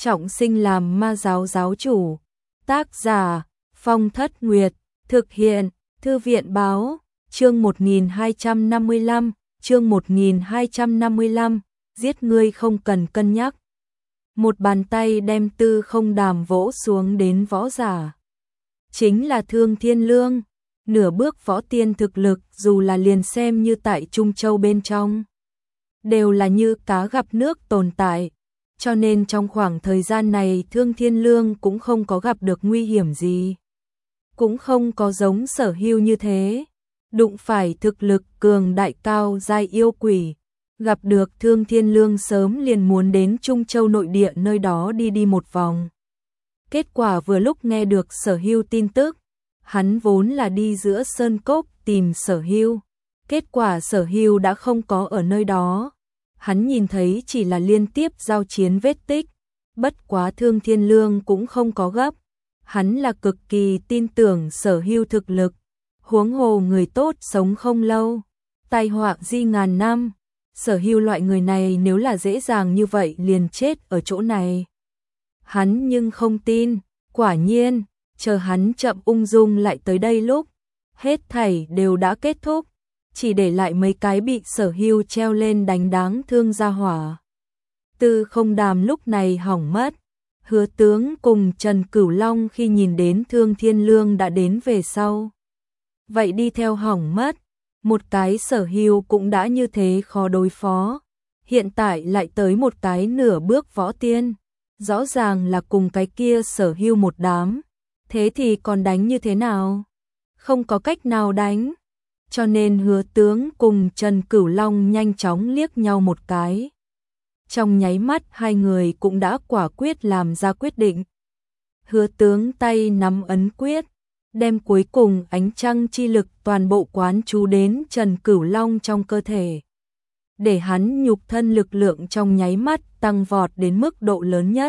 trọng sinh làm ma giáo giáo chủ. Tác giả Phong Thất Nguyệt. Thực hiện Thư viện Báo. Chương 1255. Chương 1255. Giết ngươi không cần cân nhắc. Một bàn tay đem Tư Không Đàm vỗ xuống đến võ giả. Chính là Thương Thiên Lương. Nửa bước võ tiên thực lực, dù là liền xem như tại Trung Châu bên trong, đều là như cá gặp nước tồn tại. Cho nên trong khoảng thời gian này Thương Thiên Lương cũng không có gặp được nguy hiểm gì. Cũng không có giống Sở Hưu như thế, đụng phải thực lực cường đại cao giai yêu quỷ. Gặp được Thương Thiên Lương sớm liền muốn đến Trung Châu nội địa nơi đó đi một vòng. Kết quả vừa lúc nghe được Sở Hưu tin tức, hắn vốn là đi giữa sơn cốc tìm Sở Hưu. Kết quả Sở Hưu đã không có ở nơi đó. Hắn nhìn thấy chỉ là liên tiếp giao chiến vết tích. Bất quá Thương Thiên Lương cũng không có gấp. Hắn là cực kỳ tin tưởng Sở Hưu thực lực. Huống hồ người tốt sống không lâu, tai họa di ngàn năm. Sở Hưu loại người này nếu là dễ dàng như vậy liền chết ở chỗ này. Hắn nhưng không tin. Quả nhiên, chờ hắn chậm ung dung lại tới đây lúc, hết thảy đều đã kết thúc, chỉ để lại mấy cái bị Sở Hưu treo lên đánh đáng thương ra hỏa. Tư Không Đàm lúc này hỏng mất. Hứa Tướng cùng Trần Cửu Long khi nhìn đến Thương Thiên Lương đã đến về sau, vậy đi theo hỏng mất. Một cái Sở Hưu cũng đã như thế khó đối phó, hiện tại lại tới một cái nửa bước võ tiên, rõ ràng là cùng cái kia Sở Hưu một đám. Thế thì còn đánh như thế nào? Không có cách nào đánh. Cho nên Hứa Tướng cùng Trần Cửu Long nhanh chóng liếc nhau một cái. Trong nháy mắt hai người cũng đã quả quyết làm ra quyết định. Hứa Tướng tay nắm ấn quyết, đem cuối cùng ánh trăng chi lực toàn bộ quán chú đến Trần Cửu Long trong cơ thể, để hắn nhục thân lực lượng trong nháy mắt tăng vọt đến mức độ lớn nhất.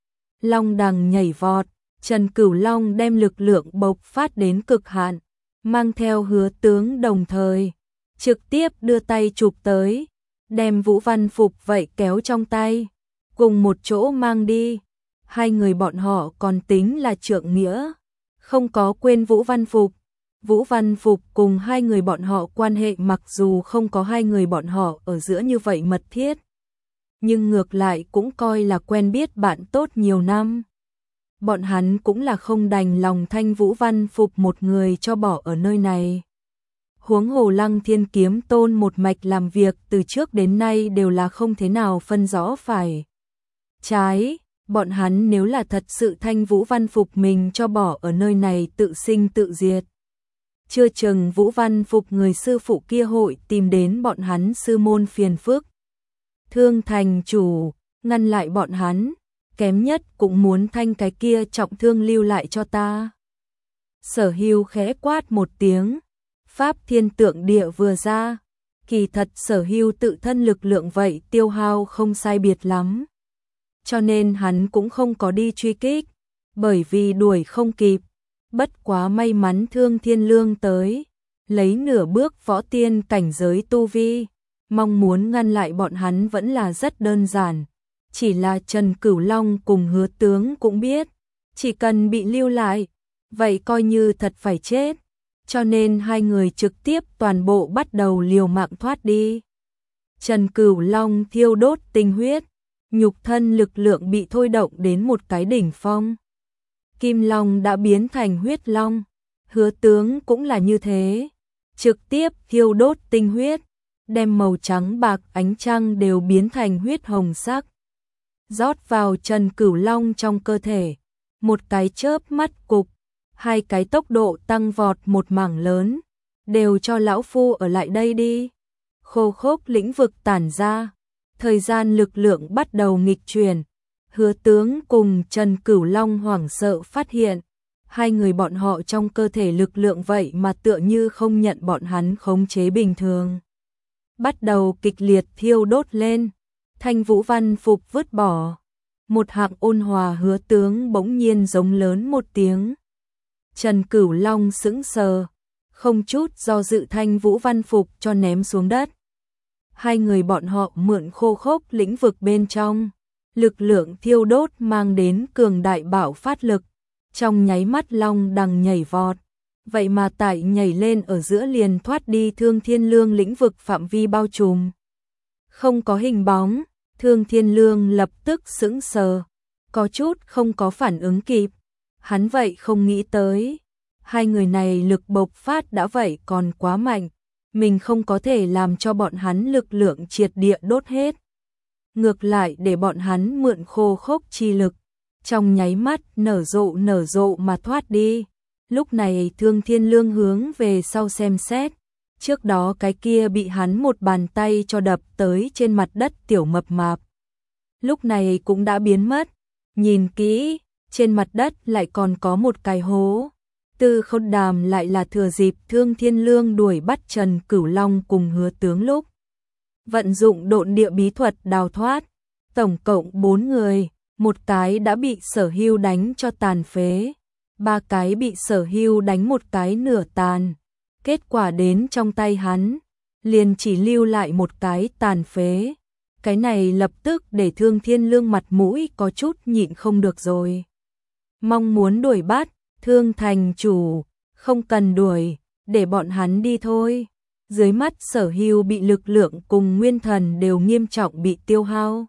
Long đằng nhảy vọt, Trần Cửu Long đem lực lượng bộc phát đến cực hạn, mang theo Hứa Tướng đồng thời, trực tiếp đưa tay chụp tới, đem Vũ Văn Phục vậy kéo trong tay, cùng một chỗ mang đi. Hai người bọn họ còn tính là trượng nghĩa, không có quên Vũ Văn Phục. Vũ Văn Phục cùng hai người bọn họ quan hệ mặc dù không có hai người bọn họ ở giữa như vậy mật thiết, nhưng ngược lại cũng coi là quen biết bạn tốt nhiều năm. Bọn hắn cũng là không đành lòng thanh Vũ Văn Phục một người cho bỏ ở nơi này. Huống hồ Lăng Thiên Kiếm Tôn một mạch làm việc từ trước đến nay đều là không thế nào phân rõ phải trái. Bọn hắn nếu là thật sự thanh Vũ Văn Phục mình cho bỏ ở nơi này tự sinh tự diệt, chưa chừng Vũ Văn Phục người sư phụ kia hội tìm đến bọn hắn sư môn phiền phức. Thương thành chủ ngăn lại bọn hắn, kém nhất cũng muốn thanh cái kia trọng thương lưu lại cho ta. Sở Hưu khẽ quát một tiếng, Pháp Thiên Tượng Địa vừa ra. Kỳ thật Sở Hưu tự thân lực lượng vậy tiêu hao không sai biệt lắm, cho nên hắn cũng không có đi truy kích, bởi vì đuổi không kịp. Bất quá may mắn Thương Thiên Lương tới, lấy nửa bước võ tiên cảnh giới tu vi, mong muốn ngăn lại bọn hắn vẫn là rất đơn giản. Chỉ là Trần Cửu Long cùng Hứa Tướng cũng biết, chỉ cần bị lưu lại, vậy coi như thật phải chết. Cho nên hai người trực tiếp toàn bộ bắt đầu liều mạng thoát đi. Trần Cửu Long thiêu đốt tinh huyết, nhục thân lực lượng bị thôi động đến một cái đỉnh phong. Kim Long đã biến thành huyết long, Hứa Tướng cũng là như thế, trực tiếp thiêu đốt tinh huyết, đem màu trắng bạc ánh trăng đều biến thành huyết hồng sắc, rót vào Trần Cửu Long trong cơ thể. Một cái chớp mắt cục, hai cái tốc độ tăng vọt một mảng lớn, đều cho lão phu ở lại đây đi. Khô khốc lĩnh vực tản ra, thời gian lực lượng bắt đầu nghịch chuyển. Hứa Tướng cùng Trần Cửu Long hoảng sợ phát hiện, hai người bọn họ trong cơ thể lực lượng vậy mà tựa như không nhận bọn hắn khống chế bình thường, bắt đầu kịch liệt thiêu đốt lên. Thanh Vũ Văn Phục vứt bỏ, một hạng ôn hòa Hứa Tướng bỗng nhiên giống lớn một tiếng. Trần Cửu Long sững sờ, không chút do dự thanh Vũ Văn Phục cho ném xuống đất. Hai người bọn họ mượn khô khốc lĩnh vực bên trong, lực lượng thiêu đốt mang đến cường đại bạo phát lực, trong nháy mắt long đằng nhảy vọt, vậy mà tại nhảy lên ở giữa liền thoát đi Thương Thiên Lương lĩnh vực phạm vi bao trùm. Không có hình bóng, Thương Thiên Lương lập tức sững sờ, có chút không có phản ứng kịp, hắn vậy không nghĩ tới. Hai người này lực bộc phát đã vậy còn quá mạnh, mình không có thể làm cho bọn hắn lực lượng triệt địa đốt hết. Ngược lại để bọn hắn mượn khô khốc chi lực, trong nháy mắt nở rộ mà thoát đi. Lúc này Thương Thiên Lương hướng về sau xem xét, trước đó cái kia bị hắn một bàn tay cho đập tới trên mặt đất tiểu mập mạp. Lúc này cũng đã biến mất, nhìn kỹ, trên mặt đất lại còn có một cái hố. Tư Khôn Đàm lại là thừa dịp Thương Thiên Lương đuổi bắt Trần Cửu Long cùng Hứa Tướng lúc vận dụng độn địa bí thuật đào thoát, tổng cộng 4 người, một cái đã bị Sở Hưu đánh cho tàn phế, 3 cái bị Sở Hưu đánh một cái nửa tàn, kết quả đến trong tay hắn, liền chỉ lưu lại một cái tàn phế. Cái này lập tức để Thương Thiên Lương mặt mũi có chút nhịn không được rồi. Mong muốn đuổi bắt, Thương thành chủ, không cần đuổi, để bọn hắn đi thôi. Dưới mắt Sở Hưu bị lực lượng cùng nguyên thần đều nghiêm trọng bị tiêu hao,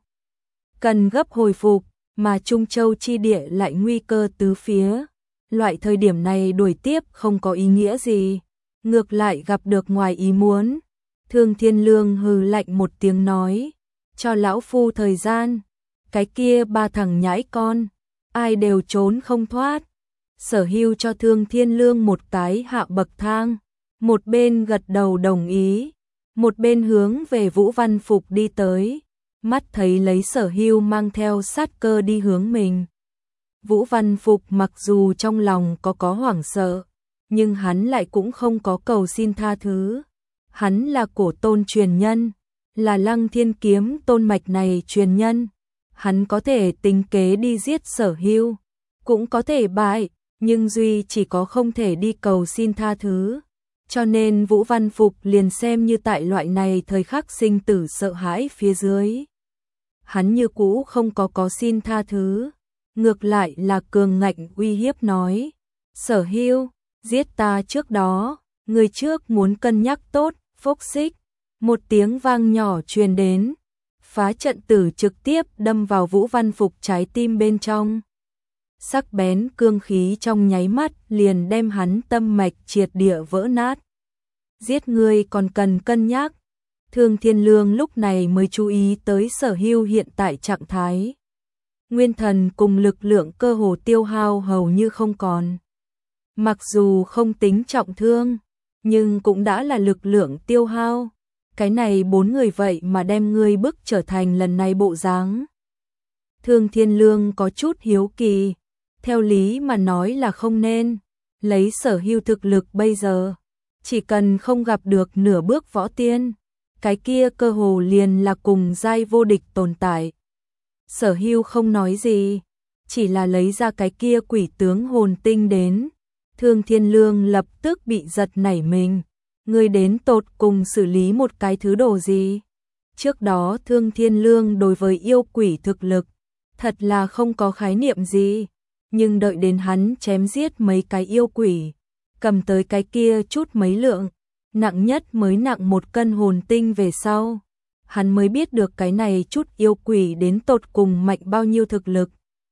cần gấp hồi phục, mà Trung Châu chi địa lại nguy cơ tứ phía. Loại thời điểm này đuổi tiếp không có ý nghĩa gì, ngược lại gặp được ngoài ý muốn. Thương Thiên Lương hừ lạnh một tiếng nói, cho lão phu thời gian, cái kia 3 thằng nhãi con, ai đều trốn không thoát. Sở Hưu cho Thương Thiên Lương một cái hạ bậc thang, một bên gật đầu đồng ý, một bên hướng về Vũ Văn Phục đi tới, mắt thấy lấy Sở Hưu mang theo sát cơ đi hướng mình. Vũ Văn Phục mặc dù trong lòng có hoảng sợ, nhưng hắn lại cũng không có cầu xin tha thứ. Hắn là cổ tôn truyền nhân, là Lăng Thiên Kiếm tôn mạch này truyền nhân, hắn có thể tính kế đi giết Sở Hưu, cũng có thể bại, nhưng duy chỉ có không thể đi cầu xin tha thứ. Cho nên Vũ Văn Phục liền xem như tại loại này thời khắc sinh tử sợ hãi phía dưới, hắn như cũ không có xin tha thứ, ngược lại là cường ngạnh uy hiếp nói, Sở Hưu, giết ta trước đó, người trước muốn cân nhắc tốt. Phốc xích, một tiếng vang nhỏ truyền đến, phá trận tử trực tiếp đâm vào Vũ Văn Phục trái tim bên trong. Sắc bén cương khí trong nháy mắt liền đem hắn tâm mạch triệt địa vỡ nát. Giết người còn cần cân nhắc. Thương Thiên Lương lúc này mới chú ý tới Sở Hưu hiện tại trạng thái. Nguyên thần cùng lực lượng cơ hồ tiêu hao hầu như không còn. Mặc dù không tính trọng thương, nhưng cũng đã là lực lượng tiêu hao. Cái này 4 người vậy mà đem ngươi bức trở thành lần này bộ dáng. Thương Thiên Lương có chút hiếu kỳ, theo lý mà nói là không nên, lấy Sở Hưu thực lực bây giờ, chỉ cần không gặp được nửa bước võ tiên, cái kia cơ hồ liền là cùng giai vô địch tồn tại. Sở Hưu không nói gì, chỉ là lấy ra cái kia quỷ tướng hồn tinh đến. Thương Thiên Lương lập tức bị giật nảy mình, ngươi đến tột cùng xử lý một cái thứ đồ gì? Trước đó Thương Thiên Lương đối với yêu quỷ thực lực, thật là không có khái niệm gì, nhưng đợi đến hắn chém giết mấy cái yêu quỷ, cầm tới cái kia chút mấy lượng, nặng nhất mới nặng 1 cân hồn tinh về sau, hắn mới biết được cái này chút yêu quỷ đến tột cùng mạnh bao nhiêu thực lực.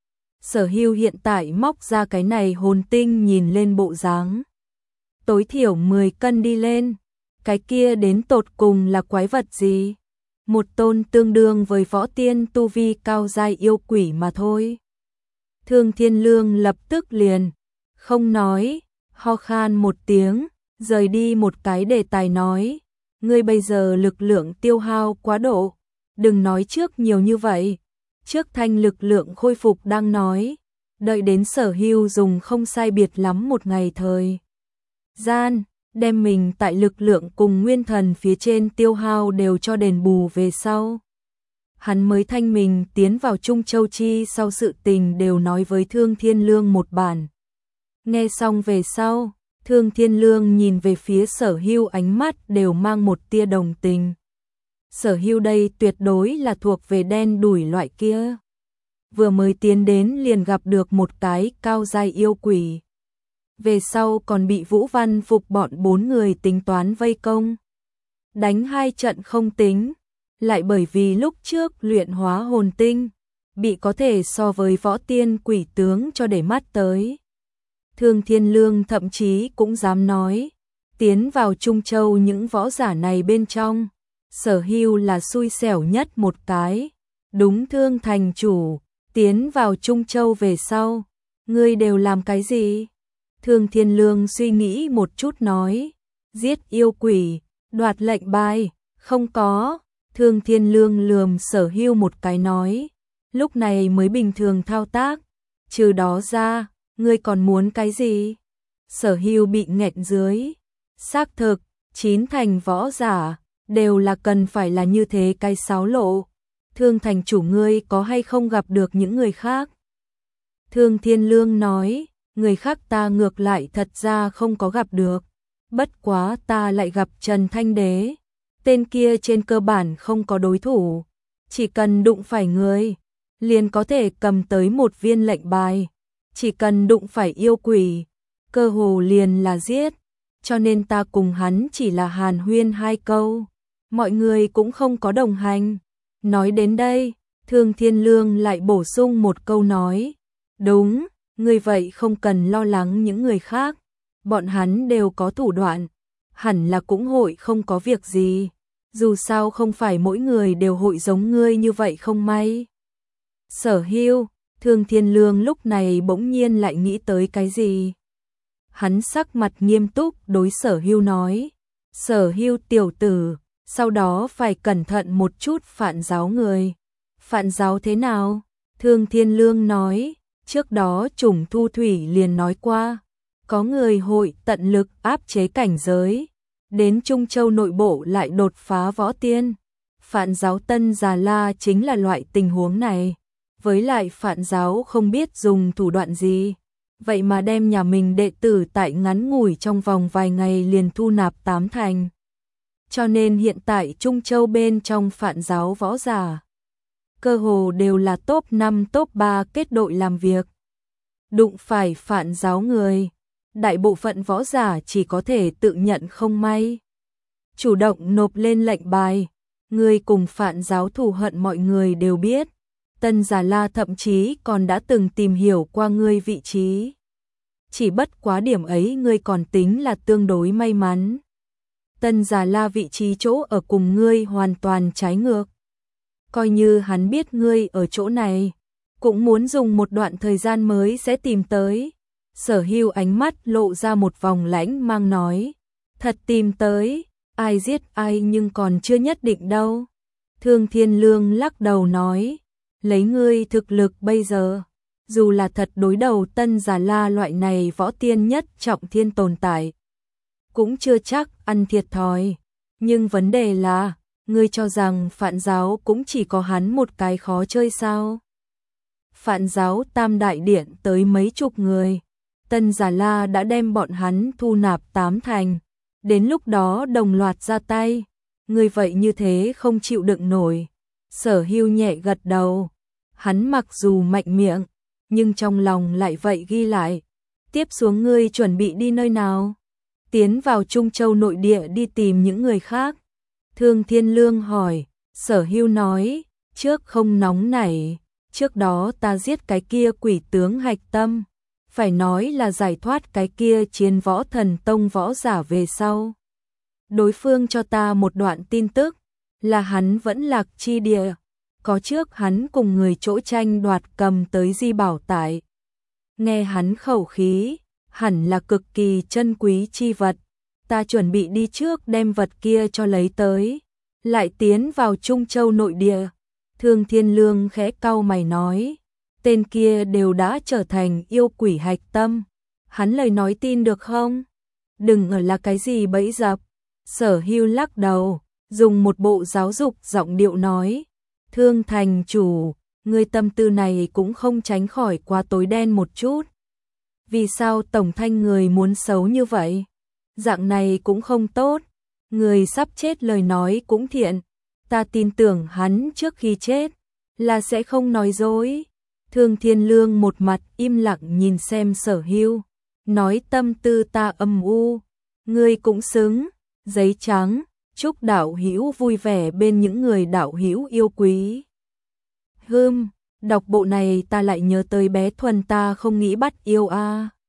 Sở Hưu hiện tại móc ra cái này hồn tinh nhìn lên bộ dáng, tối thiểu 10 cân đi lên, cái kia đến tột cùng là quái vật gì? Một tôn tương đương với võ tiên tu vi cao giai yêu quỷ mà thôi. Thương Thiên Lương lập tức liền, không nói, ho khan một tiếng, rời đi một cái đề tài nói, ngươi bây giờ lực lượng tiêu hao quá độ, đừng nói trước nhiều như vậy. Trước thanh lực lượng khôi phục đang nói, đợi đến Sở Hưu dùng không sai biệt lắm một ngày thời gian, đem mình tại lực lượng cùng nguyên thần phía trên tiêu hao đều cho đền bù về sau. Hắn mới thanh mình tiến vào Trung Châu Chi sau sự tình đều nói với Thương Thiên Lương một bản. Nghe xong về sau, Thương Thiên Lương nhìn về phía Sở Hưu ánh mắt đều mang một tia đồng tình. Sở Hưu đây tuyệt đối là thuộc về đen đủi loại kia. vừa mới tiến đến liền gặp được một cái cao giai yêu quỷ. Về sau còn bị Vũ Văn Phục bọn 4 người tính toán vây công. Đánh 2 trận không tính, lại bởi vì lúc trước luyện hóa hồn tinh, bị có thể so với võ tiên quỷ tướng cho để mắt tới. Thương Thiên Lương thậm chí cũng dám nói, tiến vào Trung Châu những võ giả này bên trong, Sở Hưu là xui xẻo nhất một cái. Đúng, Thương thành chủ, tiến vào Trung Châu về sau, ngươi đều làm cái gì? Thương Thiên Lương suy nghĩ một chút nói, giết yêu quỷ, đoạt lệnh bài, không có. Thương Thiên Lương lườm Sở Hưu một cái nói, lúc này mới bình thường thao tác, trừ đó ra, ngươi còn muốn cái gì? Sở Hưu bị nghẹn dưới, xác thực, 9 thành võ giả, đều là cần phải là như thế cái xáo lộ. Thương thành chủ ngươi có hay không gặp được những người khác? Thương Thiên Lương nói, người khác ta ngược lại thật ra không có gặp được, bất quá ta lại gặp Trần Thanh Đế. Tên kia trên cơ bản không có đối thủ, chỉ cần đụng phải người, liền có thể cầm tới một viên lệnh bài, chỉ cần đụng phải yêu quỷ, cơ hồ liền là giết, cho nên ta cùng hắn chỉ là hàn huyên 2 câu, mọi người cũng không có đồng hành. Nói đến đây, Thương Thiên Lương lại bổ sung một câu nói, đúng, người vậy không cần lo lắng những người khác, bọn hắn đều có thủ đoạn, hẳn là cũng hội không có việc gì, dù sao không phải mỗi người đều hội giống ngươi như vậy không may. Sở Hưu, Thương Thiên Lương lúc này bỗng nhiên lại nghĩ tới cái gì. Hắn sắc mặt nghiêm túc đối Sở Hưu nói, Sở Hưu tiểu tử, sau đó phải cẩn thận một chút phản giáo người. Phản giáo thế nào? Thương Thiên Lương nói, trước đó Trùng Thu Thủy liền nói qua, có người hội tận lực áp chế cảnh giới, đến Trung Châu nội bộ lại đột phá võ tiên. Phản giáo Tân Già La chính là loại tình huống này, với lại phản giáo không biết dùng thủ đoạn gì, vậy mà đem nhà mình đệ tử tại ngắn ngủi trong vòng vài ngày liền thu nạp 8 thành. Cho nên hiện tại Trung Châu bên trong phản giáo võ giả, cơ hồ đều là top 5 top 3 kết đội làm việc. Đụng phải phản giáo người, đại bộ phận võ giả chỉ có thể tự nhận không may, chủ động nộp lên lệnh bài. Người cùng phản giáo thù hận mọi người đều biết, Tân Già La thậm chí còn đã từng tìm hiểu qua ngươi vị trí. Chỉ bất quá điểm ấy ngươi còn tính là tương đối may mắn. Tân Già La vị trí chỗ ở cùng ngươi hoàn toàn trái ngược. Coi như hắn biết ngươi ở chỗ này, cũng muốn dùng một đoạn thời gian mới sẽ tìm tới. Sở Hưu ánh mắt lộ ra một vòng lãnh mang nói, thật tìm tới, ai giết ai nhưng còn chưa nhất định đâu. Thương Thiên Lương lắc đầu nói, lấy ngươi thực lực bây giờ, dù là thật đối đầu Tân Già La loại này võ tiên nhất trọng thiên tồn tại, cũng chưa chắc ăn thiệt thòi. Nhưng vấn đề là, ngươi cho rằng phản giáo cũng chỉ có hắn một cái khó chơi sao? Phản giáo Tam Đại Điện tới mấy chục người, Tân Già La đã đem bọn hắn thu nạp 8 thành, đến lúc đó đồng loạt ra tay, ngươi vậy như thế không chịu đựng nổi. Sở Hưu nhẹ gật đầu, hắn mặc dù mạnh miệng, nhưng trong lòng lại vậy ghi lại. Tiếp xuống ngươi chuẩn bị đi nơi nào? Tiến vào Trung Châu nội địa đi tìm những người khác. Thương Thiên Lương hỏi, Sở Hưu nói, trước không nóng nảy, trước đó ta giết cái kia quỷ tướng Hạch Tâm, phải nói là giải thoát cái kia chiến võ thần tông võ giả về sau. Đối phương cho ta một đoạn tin tức, là hắn vẫn lạc chi địa, có trước hắn cùng người chỗ tranh đoạt cầm tới di bảo tại. Nghe hắn khẩu khí, hẳn là cực kỳ chân quý chi vật, ta chuẩn bị đi trước đem vật kia cho lấy tới, lại tiến vào Trung Châu nội địa. Thương Thiên Lương khẽ cau mày nói, tên kia đều đã trở thành yêu quỷ Hạch Tâm, hắn lời nói tin được không? Đừng ở là cái gì bẫy dập. Sở Hưu lắc đầu, dùng một bộ giáo dục giọng điệu nói, Thương thành chủ, người tâm tư này cũng không tránh khỏi quá tối đen một chút. Vì sao tổng thanh người muốn xấu như vậy? Dạng này cũng không tốt, người sắp chết lời nói cũng thiện, ta tin tưởng hắn trước khi chết là sẽ không nói dối. Thương Thiên Lương một mặt im lặng nhìn xem Sở Hưu, nói tâm tư ta âm u, ngươi cũng xứng, giấy trắng, chúc đạo hữu vui vẻ bên những người đạo hữu yêu quý. Đọc bộ này ta lại nhớ tới bé Thuần ta không nghĩ bắt yêu a.